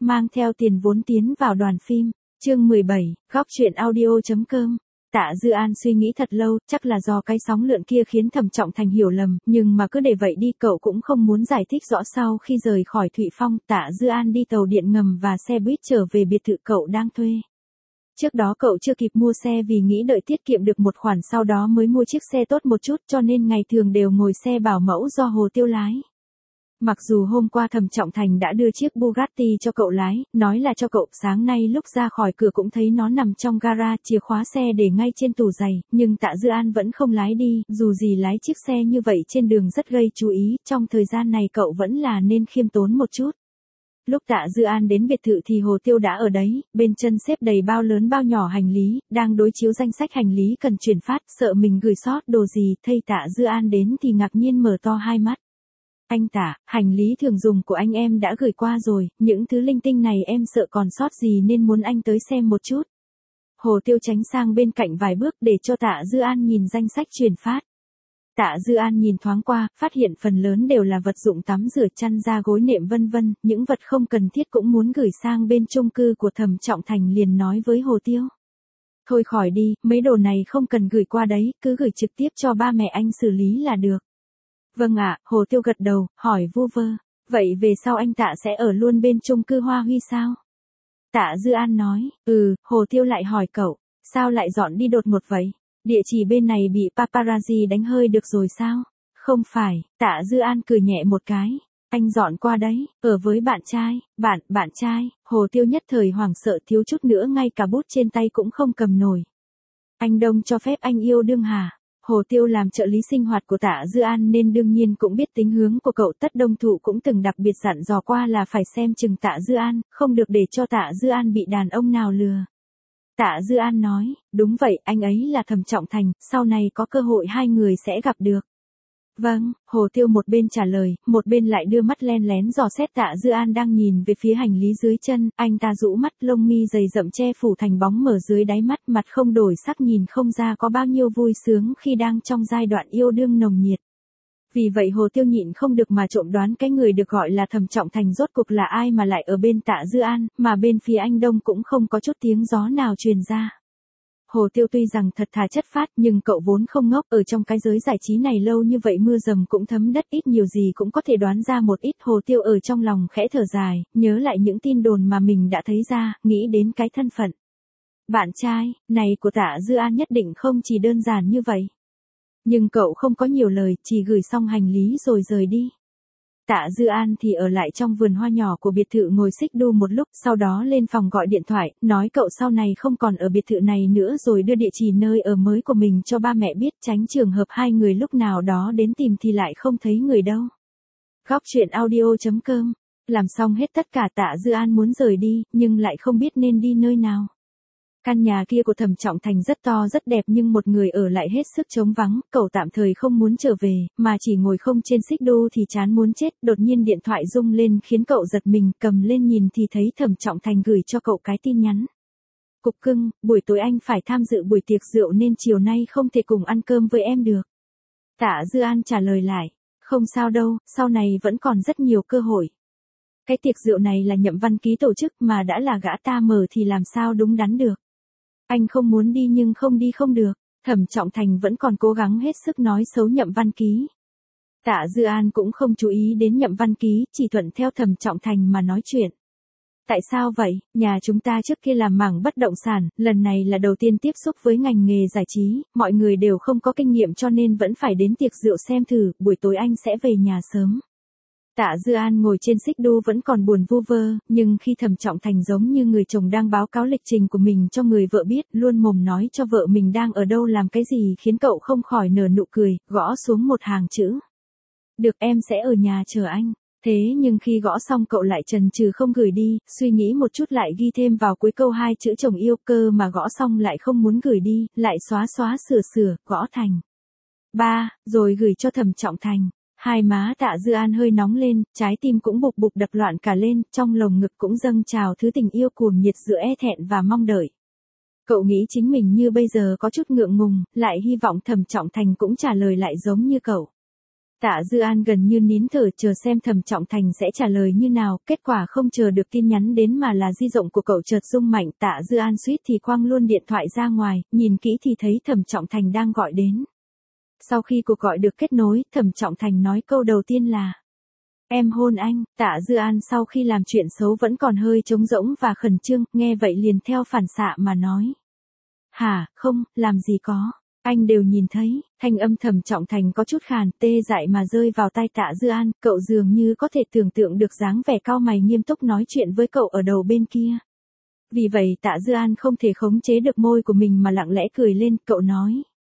mang theo tiền vốn tiến vào đoàn phim. Chương 17, góc truyện audio.com. Tạ Dư An suy nghĩ thật lâu, chắc là do cái sóng lượn kia khiến Thẩm Trọng Thành hiểu lầm, nhưng mà cứ để vậy đi, cậu cũng không muốn giải thích rõ. Sau khi rời khỏi Thụy Phong, Tạ Dư An đi tàu điện ngầm và xe buýt trở về biệt thự cậu đang thuê. Trước đó cậu chưa kịp mua xe vì nghĩ đợi tiết kiệm được một khoản sau đó mới mua chiếc xe tốt một chút, cho nên ngày thường đều ngồi xe bảo mẫu do Hồ Tiêu lái. Mặc dù hôm qua Thẩm Trọng Thành đã đưa chiếc Bugatti cho cậu lái, nói là cho cậu, sáng nay lúc ra khỏi cửa cũng thấy nó nằm trong gara, chìa khóa xe để ngay trên tủ giày, nhưng Tạ Dư An vẫn không lái đi, dù gì lái chiếc xe như vậy trên đường rất gây chú ý, trong thời gian này cậu vẫn là nên khiêm tốn một chút. Lúc Tạ Dư An đến biệt thự thì Hồ Tiêu đã ở đấy, bên chân xếp đầy bao lớn bao nhỏ hành lý, đang đối chiếu danh sách hành lý cần chuyển phát, sợ mình gửi sót đồ gì, thấy Tạ Dư An đến thì ngạc nhiên mở to hai mắt. Anh Tạ, hành lý thường dùng của anh em đã gửi qua rồi, những thứ linh tinh này em sợ còn sót gì nên muốn anh tới xem một chút. Hồ Tiêu tránh sang bên cạnh vài bước để cho Tạ Dư An nhìn danh sách chuyển phát. Tạ Dư An nhìn thoáng qua, phát hiện phần lớn đều là vật dụng tắm rửa, chăn ga gối nệm vân vân, những vật không cần thiết cũng muốn gửi sang bên chung cư của Thẩm Trọng Thành, liền nói với Hồ Tiêu. Thôi khỏi đi, mấy đồ này không cần gửi qua đấy, cứ gửi trực tiếp cho ba mẹ anh xử lý là được. Vâng ạ, Hồ Tiêu gật đầu, hỏi vu vơ. Vậy về sau anh Tạ sẽ ở luôn bên chung cư Hoa Huy sao? Tạ Dư An nói, Hồ Tiêu lại hỏi cậu, sao lại dọn đi đột ngột vậy? Địa chỉ bên này bị paparazzi đánh hơi được rồi sao? Không phải, Tạ Dư An cười nhẹ một cái. Anh dọn qua đấy, ở với bạn trai, bạn trai, Hồ Tiêu nhất thời hoảng sợ thiếu chút nữa ngay cả bút trên tay cũng không cầm nổi. Anh Đông cho phép anh yêu đương hả? Hồ Tiêu làm trợ lý sinh hoạt của Tạ Dư An nên đương nhiên cũng biết tính hướng của cậu. Tất Đông Thụ cũng từng đặc biệt dặn dò qua là phải xem chừng Tạ Dư An, không được để cho Tạ Dư An bị đàn ông nào lừa. Tạ Dư An nói, đúng vậy, anh ấy là Thẩm Trọng Thành, sau này có cơ hội hai người sẽ gặp được. Vâng, Hồ Tiêu một bên trả lời, một bên lại đưa mắt len lén dò xét Tạ Dư An đang nhìn về phía hành lý dưới chân, anh ta rũ mắt, lông mi dày rậm che phủ thành bóng mở dưới đáy mắt, mặt không đổi sắc, nhìn không ra có bao nhiêu vui sướng khi đang trong giai đoạn yêu đương nồng nhiệt. Vì vậy Hồ Tiêu nhịn không được mà trộm đoán cái người được gọi là Thẩm Trọng Thành rốt cuộc là ai mà lại ở bên Tạ Dư An, mà bên phía anh Đông cũng không có chút tiếng gió nào truyền ra. Hồ Tiêu tuy rằng thật thà chất phác nhưng cậu vốn không ngốc, ở trong cái giới giải trí này lâu như vậy mưa dầm cũng thấm đất, ít nhiều gì cũng có thể đoán ra một ít. Hồ Tiêu ở trong lòng khẽ thở dài, nhớ lại những tin đồn mà mình đã thấy ra, nghĩ đến cái thân phận bạn trai này của Tạ Dư An nhất định không chỉ đơn giản như vậy. Nhưng cậu không có nhiều lời, chỉ gửi xong hành lý rồi rời đi. Tạ Dư An thì ở lại trong vườn hoa nhỏ của biệt thự ngồi xích đu một lúc, sau đó lên phòng gọi điện thoại, nói cậu sau này không còn ở biệt thự này nữa rồi đưa địa chỉ nơi ở mới của mình cho ba mẹ biết, tránh trường hợp hai người lúc nào đó đến tìm thì lại không thấy người đâu. Góc truyện audio.com. Làm xong hết tất cả Tạ Dư An muốn rời đi, nhưng lại không biết nên đi nơi nào. Căn nhà kia của Thẩm Trọng Thành rất to rất đẹp nhưng một người ở lại hết sức trống vắng, cậu tạm thời không muốn trở về, mà chỉ ngồi không trên xích đu thì chán muốn chết. Đột nhiên điện thoại rung lên khiến cậu giật mình, cầm lên nhìn thì thấy Thẩm Trọng Thành gửi cho cậu cái tin nhắn. Cục cưng, buổi tối anh phải tham dự buổi tiệc rượu nên chiều nay không thể cùng ăn cơm với em được. Tạ Dư An trả lời lại, không sao đâu, sau này vẫn còn rất nhiều cơ hội. Cái tiệc rượu này là Nhậm Văn Ký tổ chức mà đã là gã ta mở thì làm sao đúng đắn được. Anh không muốn đi nhưng không đi không được. Thẩm Trọng Thành vẫn còn cố gắng hết sức nói xấu Nhậm Văn Ký. Tạ Dư An cũng không chú ý đến Nhậm Văn Ký, chỉ thuận theo Thẩm Trọng Thành mà nói chuyện. Tại sao vậy? Nhà chúng ta trước kia làm mảng bất động sản, lần này là đầu tiên tiếp xúc với ngành nghề giải trí, mọi người đều không có kinh nghiệm cho nên vẫn phải đến tiệc rượu xem thử, buổi tối anh sẽ về nhà sớm. Tạ Dư An ngồi trên xích đu vẫn còn buồn vu vơ, nhưng khi Thẩm Trọng Thành giống như người chồng đang báo cáo lịch trình của mình cho người vợ biết, luôn mồm nói cho vợ mình đang ở đâu làm cái gì khiến cậu không khỏi nở nụ cười, gõ xuống một hàng chữ. Được, em sẽ ở nhà chờ anh. Thế nhưng khi gõ xong cậu lại chần chừ không gửi đi, suy nghĩ một chút lại ghi thêm vào cuối câu hai chữ chồng yêu, cơ mà gõ xong lại không muốn gửi đi, lại xóa sửa, gõ thành 3, rồi gửi cho Thẩm Trọng Thành. Hai má Tạ Dư An hơi nóng lên, trái tim cũng bục bục đập loạn cả lên, trong lồng ngực cũng dâng trào thứ tình yêu cuồng nhiệt giữa e thẹn và mong đợi. Cậu nghĩ chính mình như bây giờ có chút ngượng ngùng, lại hy vọng Thẩm Trọng Thành cũng trả lời lại giống như cậu. Tạ Dư An gần như nín thở chờ xem Thẩm Trọng Thành sẽ trả lời như nào, kết quả không chờ được tin nhắn đến mà là di động của cậu chợt rung mạnh. Tạ Dư An suýt thì quăng luôn điện thoại ra ngoài, nhìn kỹ thì thấy Thẩm Trọng Thành đang gọi đến. Sau khi cuộc gọi được kết nối, Thẩm Trọng Thành nói câu đầu tiên là: "Em hôn anh." Tạ Dư An sau khi làm chuyện xấu vẫn còn hơi trống rỗng và khẩn trương, nghe vậy liền theo phản xạ mà nói: "Hả, không, làm gì có. Anh đều nhìn thấy." Thanh âm Thẩm Trọng Thành có chút khàn, tê dại mà rơi vào tai Tạ Dư An, cậu dường như có thể tưởng tượng được dáng vẻ cau mày nghiêm túc nói chuyện với cậu ở đầu bên kia. Vì vậy Tạ Dư An không thể khống chế được môi của mình mà lặng lẽ cười lên, cậu nói: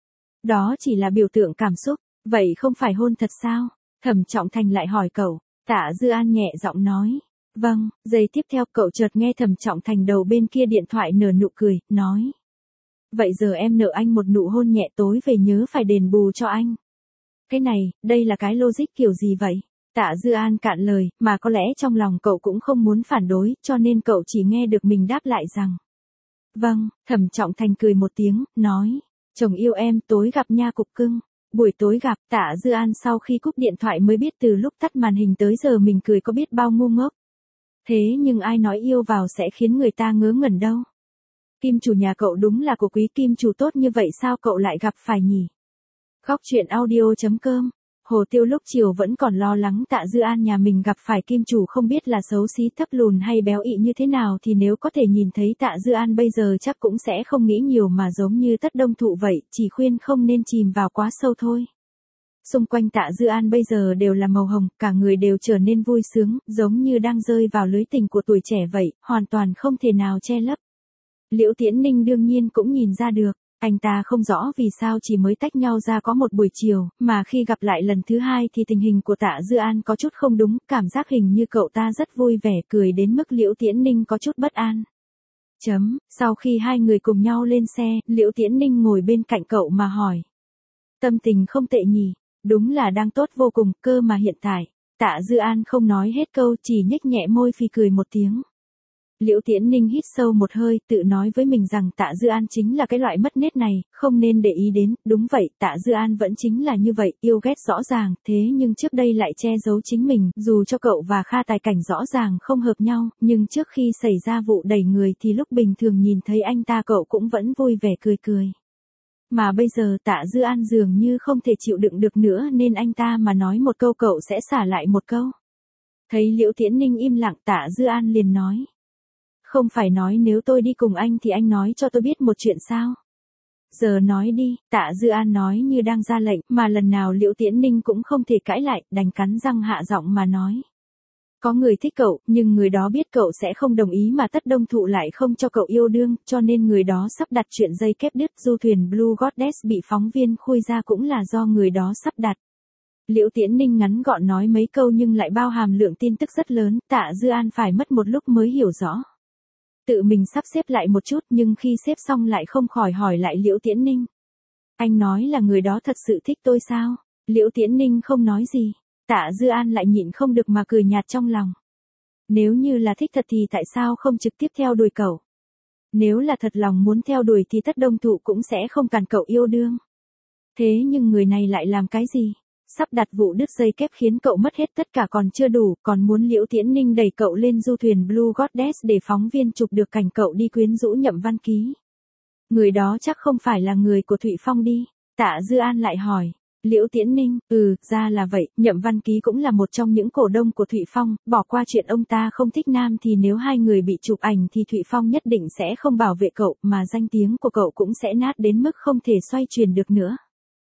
"Đó chỉ là biểu tượng cảm xúc, vậy không phải hôn thật sao?" Thẩm Trọng Thành lại hỏi cậu. Tạ Dư An nhẹ giọng nói: "Vâng." Giây tiếp theo cậu chợt nghe Thẩm Trọng Thành đầu bên kia điện thoại nở nụ cười, nói: "Vậy giờ em nợ anh một nụ hôn nhẹ, tối về nhớ phải đền bù cho anh." Cái này, đây là cái logic kiểu gì vậy? Tạ Dư An cạn lời, mà có lẽ trong lòng cậu cũng không muốn phản đối, cho nên cậu chỉ nghe được mình đáp lại rằng: "Vâng." Thẩm Trọng Thành cười một tiếng, nói: "Chồng yêu em, tối gặp nha cục cưng." Buổi tối gặp, Tạ Dư An sau khi cúp điện thoại mới biết từ lúc tắt màn hình tới giờ mình cười có biết bao ngu ngốc. Thế nhưng ai nói yêu vào sẽ khiến người ta ngớ ngẩn đâu. Kim chủ nhà cậu đúng là của quý kim chủ tốt như vậy sao cậu lại gặp phải nhỉ? Góc truyện audio.com. Hồ Tiêu lúc chiều vẫn còn lo lắng Tạ Dư An nhà mình gặp phải kim chủ không biết là xấu xí thấp lùn hay béo ị như thế nào, thì nếu có thể nhìn thấy Tạ Dư An bây giờ chắc cũng sẽ không nghĩ nhiều mà giống như Tất Đông Thụ vậy, chỉ khuyên không nên chìm vào quá sâu thôi. Xung quanh Tạ Dư An bây giờ đều là màu hồng, cả người đều trở nên vui sướng, giống như đang rơi vào lưới tình của tuổi trẻ vậy, hoàn toàn không thể nào che lấp. Liễu Tiễn Ninh đương nhiên cũng nhìn ra được. Anh ta không rõ vì sao chỉ mới tách nhau ra có một buổi chiều, mà khi gặp lại lần thứ hai thì tình hình của Tạ Dư An có chút không đúng, cảm giác hình như cậu ta rất vui vẻ cười đến mức Liễu Tiễn Ninh có chút bất an. Sau khi hai người cùng nhau lên xe, Liễu Tiễn Ninh ngồi bên cạnh cậu mà hỏi: "Tâm tình không tệ nhỉ?" "Đúng là đang tốt vô cùng, cơ mà hiện tại." Tạ Dư An không nói hết câu, chỉ nhếch nhẹ môi phì cười một tiếng. Liễu Tiễn Ninh hít sâu một hơi, tự nói với mình rằng Tạ Dư An chính là cái loại mất nết này, không nên để ý đến. Đúng vậy, Tạ Dư An vẫn chính là như vậy, yêu ghét rõ ràng, thế nhưng trước đây lại che giấu chính mình, dù cho cậu và Kha Tài Cảnh rõ ràng không hợp nhau, nhưng trước khi xảy ra vụ đẩy người thì lúc bình thường nhìn thấy anh ta cậu cũng vẫn vui vẻ cười cười. Mà bây giờ Tạ Dư An dường như không thể chịu đựng được nữa nên anh ta mà nói một câu cậu sẽ xả lại một câu. Thấy Liễu Tiễn Ninh im lặng, Tạ Dư An liền nói: "Không phải nói nếu tôi đi cùng anh thì anh nói cho tôi biết một chuyện sao? Giờ nói đi." Tạ Dư An nói như đang ra lệnh, mà lần nào Liễu Tiễn Ninh cũng không thể cãi lại, đành cắn răng hạ giọng mà nói: "Có người thích cậu, nhưng người đó biết cậu sẽ không đồng ý mà Tất Đông Thụ lại không cho cậu yêu đương, cho nên người đó sắp đặt chuyện dây kép đứt du thuyền Blue Goddess bị phóng viên khui ra cũng là do người đó sắp đặt." Liễu Tiễn Ninh ngắn gọn nói mấy câu nhưng lại bao hàm lượng tin tức rất lớn, Tạ Dư An phải mất một lúc mới hiểu rõ. Tự mình sắp xếp lại một chút nhưng khi xếp xong lại không khỏi hỏi lại Liễu Tiễn Ninh: "Anh nói là người đó thật sự thích tôi sao?" Liễu Tiễn Ninh không nói gì. Tạ Dư An lại nhịn không được mà cười nhạt trong lòng. Nếu như là thích thật thì tại sao không trực tiếp theo đuổi cậu? Nếu là thật lòng muốn theo đuổi thì Tất Đông Thụ cũng sẽ không cản cậu yêu đương. Thế nhưng người này lại làm cái gì? Sắp đặt vụ đứt dây kép khiến cậu mất hết tất cả còn chưa đủ, còn muốn Liễu Tiễn Ninh đẩy cậu lên du thuyền Blue Goddess để phóng viên chụp được cảnh cậu đi quyến rũ Nhậm Văn Ký. Người đó chắc không phải là người của Thụy Phong đi? Tạ Dư An lại hỏi. Liễu Tiễn Ninh: Ra là vậy, Nhậm Văn Ký cũng là một trong những cổ đông của Thụy Phong, bỏ qua chuyện ông ta không thích nam thì nếu hai người bị chụp ảnh thì Thụy Phong nhất định sẽ không bảo vệ cậu, mà danh tiếng của cậu cũng sẽ nát đến mức không thể xoay chuyển được nữa.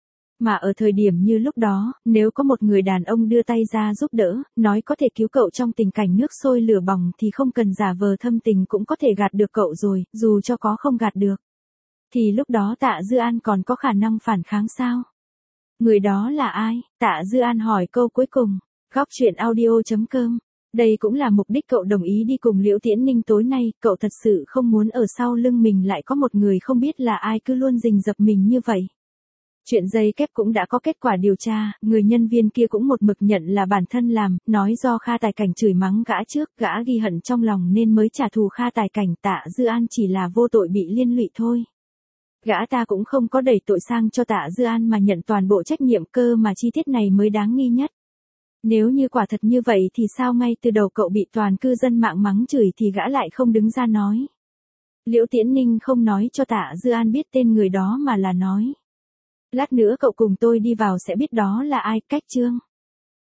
Mà ở thời điểm như lúc đó, nếu có một người đàn ông đưa tay ra giúp đỡ, nói có thể cứu cậu trong tình cảnh nước sôi lửa bỏng thì không cần giả vờ thâm tình cũng có thể gạt được cậu rồi, dù cho có không gạt được. Thì lúc đó Tạ Dư An còn có khả năng phản kháng sao? Người đó là ai? Tạ Dư An hỏi câu cuối cùng. Góc truyện audio.com. Đây cũng là mục đích cậu đồng ý đi cùng Liễu Tiễn Ninh tối nay, cậu thật sự không muốn ở sau lưng mình lại có một người không biết là ai cứ luôn rình rập mình như vậy. Chuyện dây kép cũng đã có kết quả điều tra, người nhân viên kia cũng một mực nhận là bản thân làm, nói do Kha Tài Cảnh chửi mắng gã trước, gã ghi hận trong lòng nên mới trả thù Kha Tài Cảnh. Tạ Dư An chỉ là vô tội bị liên lụy thôi. Gã ta cũng không có đẩy tội sang cho Tạ Dư An mà nhận toàn bộ trách nhiệm, cơ mà chi tiết này mới đáng nghi nhất. Nếu như quả thật như vậy thì sao ngay từ đầu cậu bị toàn cư dân mạng mắng chửi thì gã lại không đứng ra nói. Liễu Tiễn Ninh không nói cho Tạ Dư An biết tên người đó mà là nói. Lát nữa cậu cùng tôi đi vào sẽ biết đó là ai, cách chương.